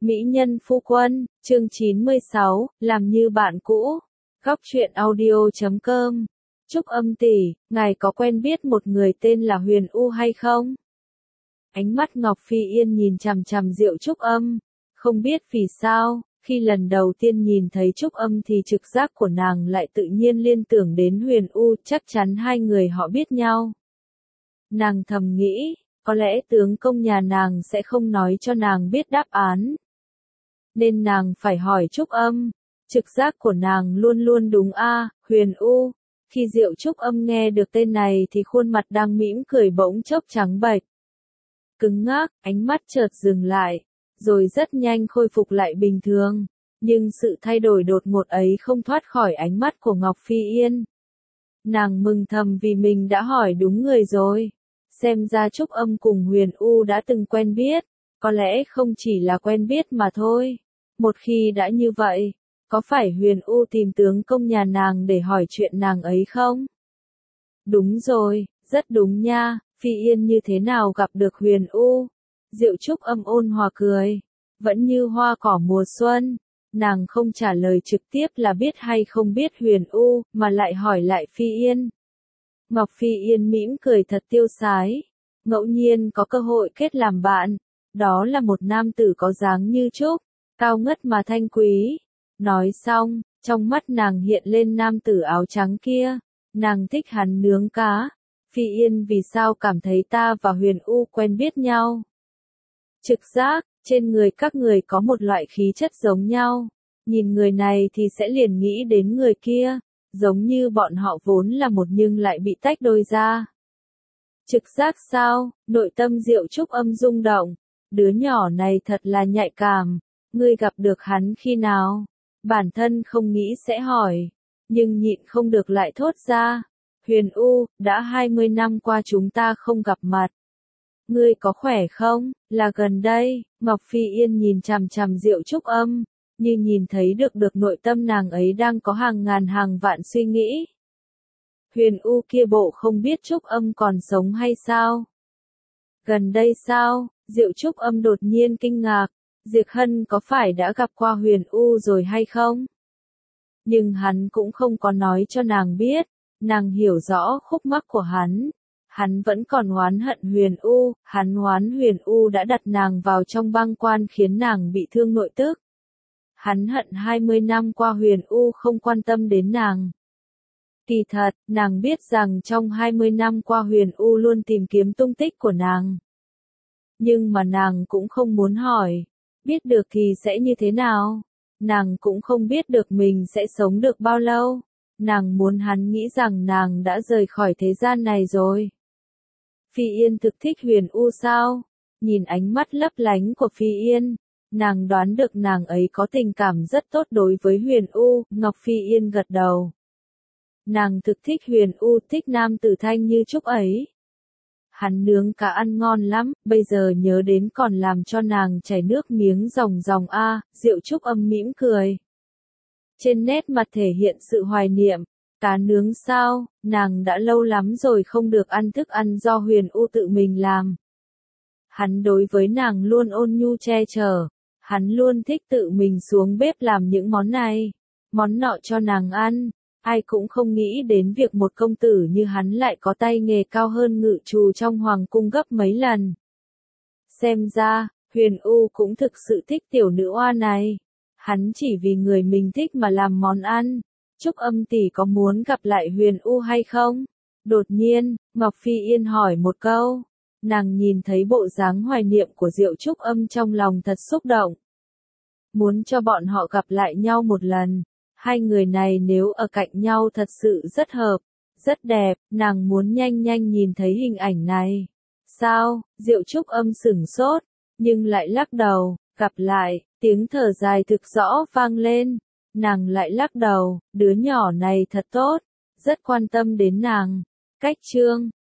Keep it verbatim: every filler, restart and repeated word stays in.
Mỹ nhân phu quân, chương chín mươi sáu, làm như bạn cũ. Góc truyện audio chấm com. Trúc Âm tỷ, ngài có quen biết một người tên là Huyền U hay không? Ánh mắt Ngọc Phi Yên nhìn chằm chằm Diệu Trúc Âm. Không biết vì sao, khi lần đầu tiên nhìn thấy Trúc Âm thì trực giác của nàng lại tự nhiên liên tưởng đến Huyền U, chắc chắn hai người họ biết nhau. Nàng thầm nghĩ, có lẽ tướng công nhà nàng sẽ không nói cho nàng biết đáp án. Nên nàng phải hỏi Trúc Âm. Trực giác của nàng luôn luôn đúng a, Huyền U. Khi Diệu Trúc Âm nghe được tên này thì khuôn mặt đang mỉm cười bỗng chốc trắng bệch. Cứng ngắc, ánh mắt chợt dừng lại, rồi rất nhanh khôi phục lại bình thường. Nhưng sự thay đổi đột ngột ấy không thoát khỏi ánh mắt của Ngọc Phi Yên. Nàng mừng thầm vì mình đã hỏi đúng người rồi. Xem ra Trúc Âm cùng Huyền U đã từng quen biết. Có lẽ không chỉ là quen biết mà thôi. Một khi đã như vậy, có phải Huyền U tìm tướng công nhà nàng để hỏi chuyện nàng ấy không? Đúng rồi, rất đúng nha, Phi Yên như thế nào gặp được Huyền U? Diệu Trúc Âm ôn hòa cười, vẫn như hoa cỏ mùa xuân. Nàng không trả lời trực tiếp là biết hay không biết Huyền U, mà lại hỏi lại Phi Yên. Ngọc Phi Yên mỉm cười thật tiêu sái. Ngẫu nhiên có cơ hội kết làm bạn. Đó là một nam tử có dáng như trúc, cao ngất mà thanh quý. Nói xong, trong mắt nàng hiện lên nam tử áo trắng kia. Nàng thích hắn nướng cá. Phi Yên vì sao cảm thấy ta và Huyền U quen biết nhau? Trực giác, trên người các người có một loại khí chất giống nhau. Nhìn người này thì sẽ liền nghĩ đến người kia. Giống như bọn họ vốn là một nhưng lại bị tách đôi ra. Trực giác sao? Nội tâm Diệu Trúc Âm rung động. Đứa nhỏ này thật là nhạy cảm. Ngươi gặp được hắn khi nào? Bản thân không nghĩ sẽ hỏi. Nhưng nhịn không được lại thốt ra. Huyền U, đã hai mươi năm qua chúng ta không gặp mặt. Ngươi có khỏe không? Là gần đây, Ngọc Phi Yên nhìn chằm chằm Diệu Trúc Âm. Như nhìn thấy được được nội tâm nàng ấy đang có hàng ngàn hàng vạn suy nghĩ. Huyền U kia bộ không biết Trúc Âm còn sống hay sao? Gần đây sao? Diệu Trúc Âm đột nhiên kinh ngạc. Diệp Hân có phải đã gặp qua Huyền U rồi hay không? Nhưng hắn cũng không có nói cho nàng biết. Nàng hiểu rõ khúc mắc của hắn. Hắn vẫn còn oán hận Huyền U. Hắn oán Huyền U đã đặt nàng vào trong băng quan khiến nàng bị thương nội tức. Hắn hận hai mươi năm qua Huyền U không quan tâm đến nàng. Kỳ thật, nàng biết rằng trong hai mươi năm qua Huyền U luôn tìm kiếm tung tích của nàng. Nhưng mà nàng cũng không muốn hỏi. Biết được thì sẽ như thế nào? Nàng cũng không biết được mình sẽ sống được bao lâu. Nàng muốn hắn nghĩ rằng nàng đã rời khỏi thế gian này rồi. Phi Yên thực thích Huyền U sao? Nhìn ánh mắt lấp lánh của Phi Yên. Nàng đoán được nàng ấy có tình cảm rất tốt đối với Huyền U. Ngọc Phi Yên gật đầu. Nàng thực thích Huyền U, thích nam tử thanh như Trúc ấy. Hắn nướng cá ăn ngon lắm, bây giờ nhớ đến còn làm cho nàng chảy nước miếng ròng ròng a. Diệu Trúc Âm mỉm cười. Trên nét mặt thể hiện sự hoài niệm. Cá nướng sao? Nàng đã lâu lắm rồi không được ăn thức ăn do Huyền U tự mình làm. Hắn đối với nàng luôn ôn nhu che chở. Hắn luôn thích tự mình xuống bếp làm những món này, món nọ cho nàng ăn. Ai cũng không nghĩ đến việc một công tử như hắn lại có tay nghề cao hơn ngự trù trong hoàng cung gấp mấy lần. Xem ra, Huyền U cũng thực sự thích tiểu nữ oa này. Hắn chỉ vì người mình thích mà làm món ăn. Trúc Âm tỷ có muốn gặp lại Huyền U hay không? Đột nhiên, Ngọc Phi Yên hỏi một câu. Nàng nhìn thấy bộ dáng hoài niệm của Diệu Trúc Âm trong lòng thật xúc động. Muốn cho bọn họ gặp lại nhau một lần. Hai người này nếu ở cạnh nhau thật sự rất hợp, rất đẹp, nàng muốn nhanh nhanh nhìn thấy hình ảnh này. Sao? Diệu Trúc Âm sửng sốt, nhưng lại lắc đầu, gặp lại, tiếng thở dài thực rõ vang lên. Nàng lại lắc đầu, đứa nhỏ này thật tốt, rất quan tâm đến nàng. Cách chương